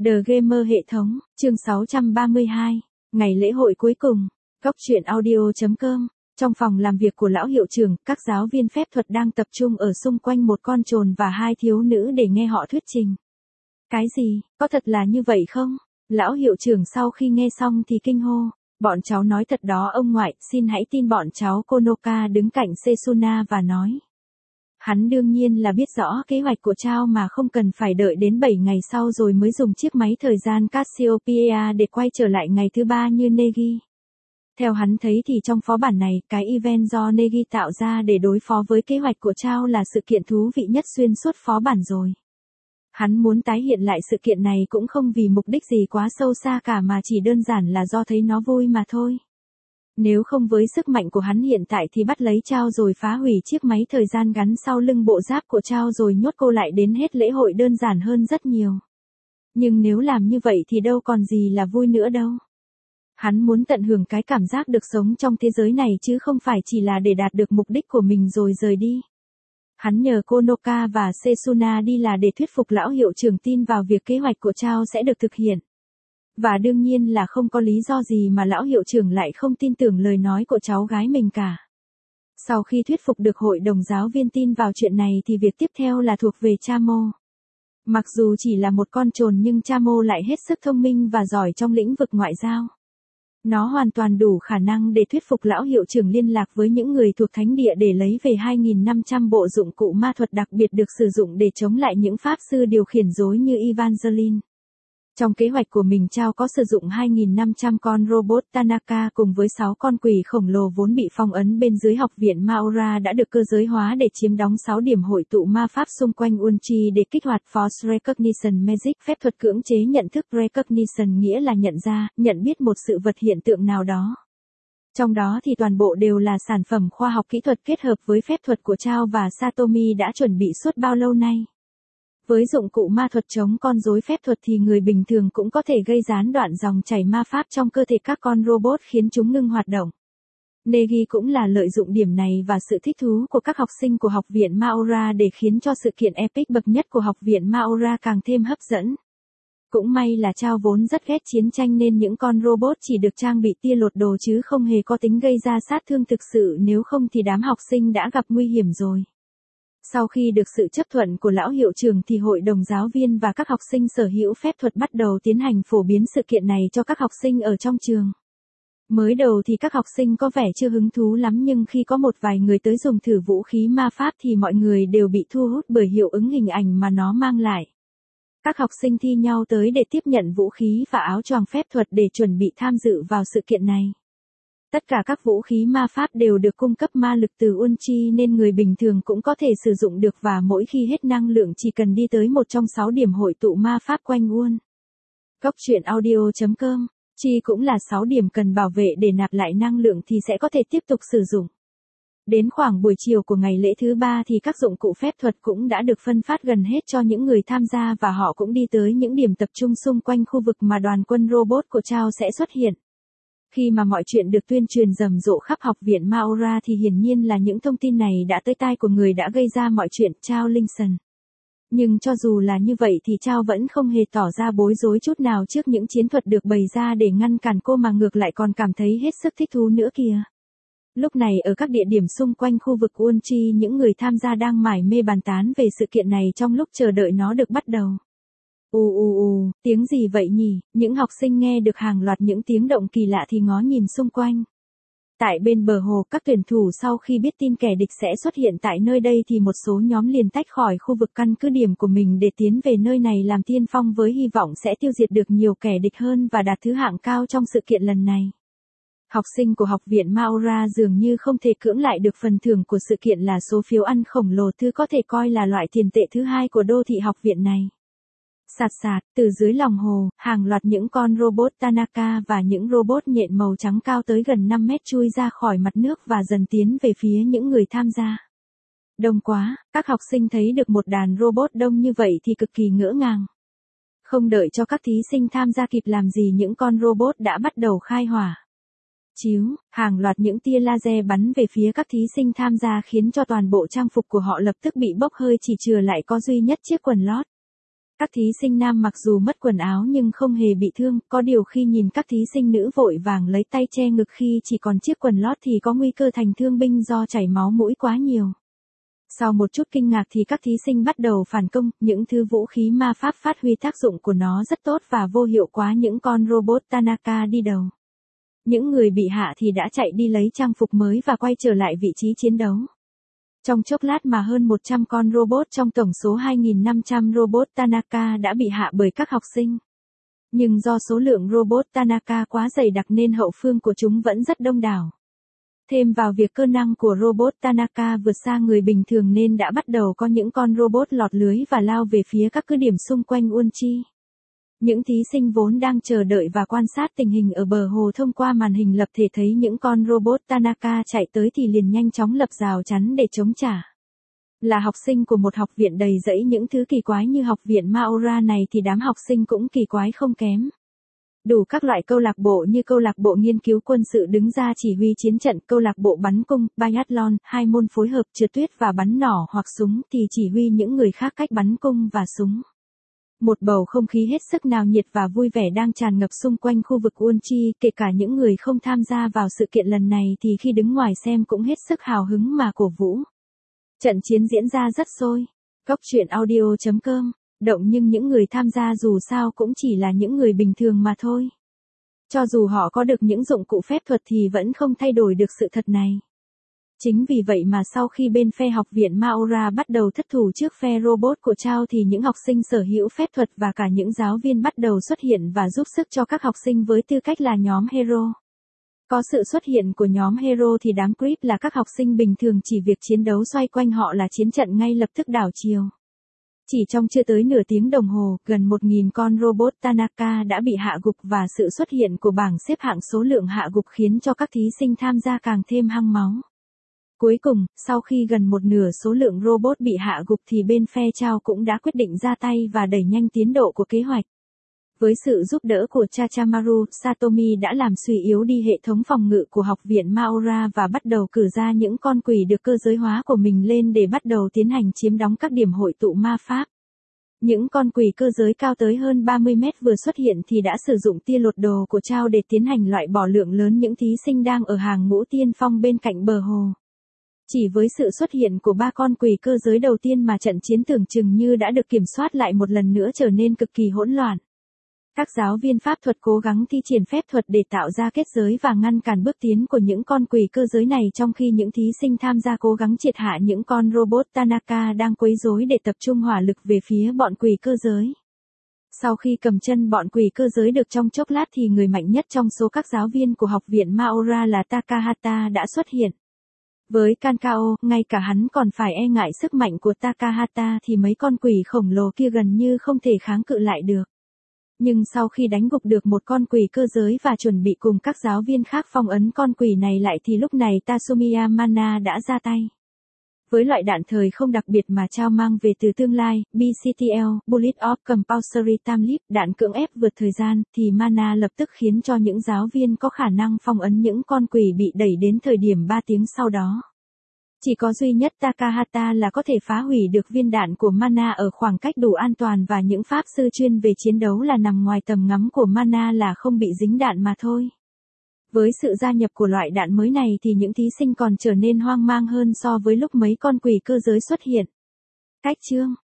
The Gamer hệ thống, chương 632, ngày lễ hội cuối cùng, góc truyện audio.com. Trong phòng làm việc của lão hiệu trưởng, các giáo viên phép thuật đang tập trung ở xung quanh một con trồn và hai thiếu nữ để nghe họ thuyết trình. Cái gì, có thật là như vậy không? Lão hiệu trưởng sau khi nghe xong thì kinh hô. Bọn cháu nói thật đó ông ngoại, xin hãy tin bọn cháu. Konoka đứng cạnh Setsuna và nói. Hắn đương nhiên là biết rõ kế hoạch của Chao mà không cần phải đợi đến 7 ngày sau rồi mới dùng chiếc máy thời gian Cassiopeia để quay trở lại ngày thứ 3 như Neji. Theo hắn thấy thì trong phó bản này, cái event do Neji tạo ra để đối phó với kế hoạch của Chao là sự kiện thú vị nhất xuyên suốt phó bản rồi. Hắn muốn tái hiện lại sự kiện này cũng không vì mục đích gì quá sâu xa cả mà chỉ đơn giản là do thấy nó vui mà thôi. Nếu không với sức mạnh của hắn hiện tại thì bắt lấy Chao rồi phá hủy chiếc máy thời gian gắn sau lưng bộ giáp của Chao rồi nhốt cô lại đến hết lễ hội đơn giản hơn rất nhiều. Nhưng nếu làm như vậy thì đâu còn gì là vui nữa đâu. Hắn muốn tận hưởng cái cảm giác được sống trong thế giới này chứ không phải chỉ là để đạt được mục đích của mình rồi rời đi. Hắn nhờ Konoka và Setsuna đi là để thuyết phục lão hiệu trưởng tin vào việc kế hoạch của Chao sẽ được thực hiện. Và đương nhiên là không có lý do gì mà lão hiệu trưởng lại không tin tưởng lời nói của cháu gái mình cả. Sau khi thuyết phục được hội đồng giáo viên tin vào chuyện này thì việc tiếp theo là thuộc về Chamo. Mặc dù chỉ là một con trồn nhưng Chamo lại hết sức thông minh và giỏi trong lĩnh vực ngoại giao. Nó hoàn toàn đủ khả năng để thuyết phục lão hiệu trưởng liên lạc với những người thuộc thánh địa để lấy về 2.500 bộ dụng cụ ma thuật đặc biệt được sử dụng để chống lại những pháp sư điều khiển rối như Evangeline. Trong kế hoạch của mình Chao có sử dụng 2.500 con robot Tanaka cùng với 6 con quỷ khổng lồ vốn bị phong ấn bên dưới học viện Maora đã được cơ giới hóa để chiếm đóng 6 điểm hội tụ ma pháp xung quanh Unchi để kích hoạt Force Recognition Magic, phép thuật cưỡng chế nhận thức. Recognition nghĩa là nhận ra, nhận biết một sự vật hiện tượng nào đó. Trong đó thì toàn bộ đều là sản phẩm khoa học kỹ thuật kết hợp với phép thuật của Chao và Satomi đã chuẩn bị suốt bao lâu nay. Với dụng cụ ma thuật chống con rối phép thuật thì người bình thường cũng có thể gây gián đoạn dòng chảy ma pháp trong cơ thể các con robot khiến chúng ngưng hoạt động. Neji cũng là lợi dụng điểm này và sự thích thú của các học sinh của học viện Maora để khiến cho sự kiện epic bậc nhất của học viện Maora càng thêm hấp dẫn. Cũng may là Chao vốn rất ghét chiến tranh nên những con robot chỉ được trang bị tia lột đồ chứ không hề có tính gây ra sát thương thực sự, nếu không thì đám học sinh đã gặp nguy hiểm rồi. Sau khi được sự chấp thuận của lão hiệu trưởng thì hội đồng giáo viên và các học sinh sở hữu phép thuật bắt đầu tiến hành phổ biến sự kiện này cho các học sinh ở trong trường. Mới đầu thì các học sinh có vẻ chưa hứng thú lắm nhưng khi có một vài người tới dùng thử vũ khí ma pháp thì mọi người đều bị thu hút bởi hiệu ứng hình ảnh mà nó mang lại. Các học sinh thi nhau tới để tiếp nhận vũ khí và áo choàng phép thuật để chuẩn bị tham dự vào sự kiện này. Tất cả các vũ khí ma pháp đều được cung cấp ma lực từ Unchi nên người bình thường cũng có thể sử dụng được và mỗi khi hết năng lượng chỉ cần đi tới một trong 6 điểm hội tụ ma pháp quanh Un. Góc truyện audio.com, Chi cũng là 6 điểm cần bảo vệ để nạp lại năng lượng thì sẽ có thể tiếp tục sử dụng. Đến khoảng buổi chiều của ngày lễ thứ 3 thì các dụng cụ phép thuật cũng đã được phân phát gần hết cho những người tham gia và họ cũng đi tới những điểm tập trung xung quanh khu vực mà đoàn quân robot của Chao sẽ xuất hiện. Khi mà mọi chuyện được tuyên truyền rầm rộ khắp học viện Maora thì hiển nhiên là những thông tin này đã tới tai của người đã gây ra mọi chuyện, Chao Linson. Nhưng cho dù là như vậy thì Chao vẫn không hề tỏ ra bối rối chút nào trước những chiến thuật được bày ra để ngăn cản cô mà ngược lại còn cảm thấy hết sức thích thú nữa kìa. Lúc này ở các địa điểm xung quanh khu vực Unchi những người tham gia đang mải mê bàn tán về sự kiện này trong lúc chờ đợi nó được bắt đầu. Tiếng gì vậy nhỉ? Những học sinh nghe được hàng loạt những tiếng động kỳ lạ thì ngó nhìn xung quanh. Tại bên bờ hồ, các tuyển thủ sau khi biết tin kẻ địch sẽ xuất hiện tại nơi đây thì một số nhóm liền tách khỏi khu vực căn cứ điểm của mình để tiến về nơi này làm tiên phong với hy vọng sẽ tiêu diệt được nhiều kẻ địch hơn và đạt thứ hạng cao trong sự kiện lần này. Học sinh của học viện Maora dường như không thể cưỡng lại được phần thưởng của sự kiện là số phiếu ăn khổng lồ, thứ có thể coi là loại tiền tệ thứ hai của đô thị học viện này. Sạt sạt, từ dưới lòng hồ, hàng loạt những con robot Tanaka và những robot nhện màu trắng cao tới gần 5 mét chui ra khỏi mặt nước và dần tiến về phía những người tham gia. Đông quá, các học sinh thấy được một đàn robot đông như vậy thì cực kỳ ngỡ ngàng. Không đợi cho các thí sinh tham gia kịp làm gì những con robot đã bắt đầu khai hỏa. Chiếu, hàng loạt những tia laser bắn về phía các thí sinh tham gia khiến cho toàn bộ trang phục của họ lập tức bị bốc hơi chỉ chừa lại có duy nhất chiếc quần lót. Các thí sinh nam mặc dù mất quần áo nhưng không hề bị thương, có điều khi nhìn các thí sinh nữ vội vàng lấy tay che ngực khi chỉ còn chiếc quần lót thì có nguy cơ thành thương binh do chảy máu mũi quá nhiều. Sau một chút kinh ngạc thì các thí sinh bắt đầu phản công, những thứ vũ khí ma pháp phát huy tác dụng của nó rất tốt và vô hiệu quá những con robot Tanaka đi đầu. Những người bị hạ thì đã chạy đi lấy trang phục mới và quay trở lại vị trí chiến đấu. Trong chốc lát mà hơn 100 con robot trong tổng số 2.500 robot Tanaka đã bị hạ bởi các học sinh. Nhưng do số lượng robot Tanaka quá dày đặc nên hậu phương của chúng vẫn rất đông đảo. Thêm vào việc cơ năng của robot Tanaka vượt xa người bình thường nên đã bắt đầu có những con robot lọt lưới và lao về phía các cứ điểm xung quanh Ulchi. Những thí sinh vốn đang chờ đợi và quan sát tình hình ở bờ hồ thông qua màn hình lập thể thấy những con robot Tanaka chạy tới thì liền nhanh chóng lập rào chắn để chống trả. Là học sinh của một học viện đầy rẫy những thứ kỳ quái như học viện Maora này thì đám học sinh cũng kỳ quái không kém. Đủ các loại câu lạc bộ như câu lạc bộ nghiên cứu quân sự đứng ra chỉ huy chiến trận, câu lạc bộ bắn cung, biathlon, 2 môn phối hợp trượt tuyết và bắn nỏ hoặc súng thì chỉ huy những người khác cách bắn cung và súng. Một bầu không khí hết sức náo nhiệt và vui vẻ đang tràn ngập xung quanh khu vực Ulchi, kể cả những người không tham gia vào sự kiện lần này thì khi đứng ngoài xem cũng hết sức hào hứng mà cổ vũ. Trận chiến diễn ra rất sôi. Góc truyện audio.com. Động nhưng những người tham gia dù sao cũng chỉ là những người bình thường mà thôi. Cho dù họ có được những dụng cụ phép thuật thì vẫn không thay đổi được sự thật này. Chính vì vậy mà sau khi bên phe học viện Maora bắt đầu thất thủ trước phe robot của Chao thì những học sinh sở hữu phép thuật và cả những giáo viên bắt đầu xuất hiện và giúp sức cho các học sinh với tư cách là nhóm hero. Có sự xuất hiện của nhóm hero thì đám creep là các học sinh bình thường chỉ việc chiến đấu xoay quanh họ là chiến trận ngay lập tức đảo chiều. Chỉ trong chưa tới nửa tiếng đồng hồ, gần 1.000 con robot Tanaka đã bị hạ gục và sự xuất hiện của bảng xếp hạng số lượng hạ gục khiến cho các thí sinh tham gia càng thêm hăng máu. Cuối cùng, sau khi gần một nửa số lượng robot bị hạ gục thì bên phe Chao cũng đã quyết định ra tay và đẩy nhanh tiến độ của kế hoạch. Với sự giúp đỡ của Chachamaru, Satomi đã làm suy yếu đi hệ thống phòng ngự của học viện Maora và bắt đầu cử ra những con quỷ được cơ giới hóa của mình lên để bắt đầu tiến hành chiếm đóng các điểm hội tụ ma pháp. Những con quỷ cơ giới cao tới hơn 30 mét vừa xuất hiện thì đã sử dụng tia lột đồ của Chao để tiến hành loại bỏ lượng lớn những thí sinh đang ở hàng ngũ tiên phong bên cạnh bờ hồ. Chỉ với sự xuất hiện của 3 con quỷ cơ giới đầu tiên mà trận chiến tưởng chừng như đã được kiểm soát lại một lần nữa trở nên cực kỳ hỗn loạn. Các giáo viên pháp thuật cố gắng thi triển phép thuật để tạo ra kết giới và ngăn cản bước tiến của những con quỷ cơ giới này trong khi những thí sinh tham gia cố gắng triệt hạ những con robot Tanaka đang quấy rối để tập trung hỏa lực về phía bọn quỷ cơ giới. Sau khi cầm chân bọn quỷ cơ giới được trong chốc lát thì người mạnh nhất trong số các giáo viên của học viện Maora là Takahata đã xuất hiện. Với Kankao, ngay cả hắn còn phải e ngại sức mạnh của Takahata thì mấy con quỷ khổng lồ kia gần như không thể kháng cự lại được. Nhưng sau khi đánh gục được một con quỷ cơ giới và chuẩn bị cùng các giáo viên khác phong ấn con quỷ này lại thì lúc này Tatsumiya Mana đã ra tay. Với loại đạn thời không đặc biệt mà Chao mang về từ tương lai, BCTL, Bullet of Compulsory Time Leap, đạn cưỡng ép vượt thời gian, thì Mana lập tức khiến cho những giáo viên có khả năng phong ấn những con quỷ bị đẩy đến thời điểm 3 tiếng sau đó. Chỉ có duy nhất Takahata là có thể phá hủy được viên đạn của Mana ở khoảng cách đủ an toàn và những pháp sư chuyên về chiến đấu là nằm ngoài tầm ngắm của Mana là không bị dính đạn mà thôi. Với sự gia nhập của loại đạn mới này thì những thí sinh còn trở nên hoang mang hơn so với lúc mấy con quỷ cơ giới xuất hiện. Cách chương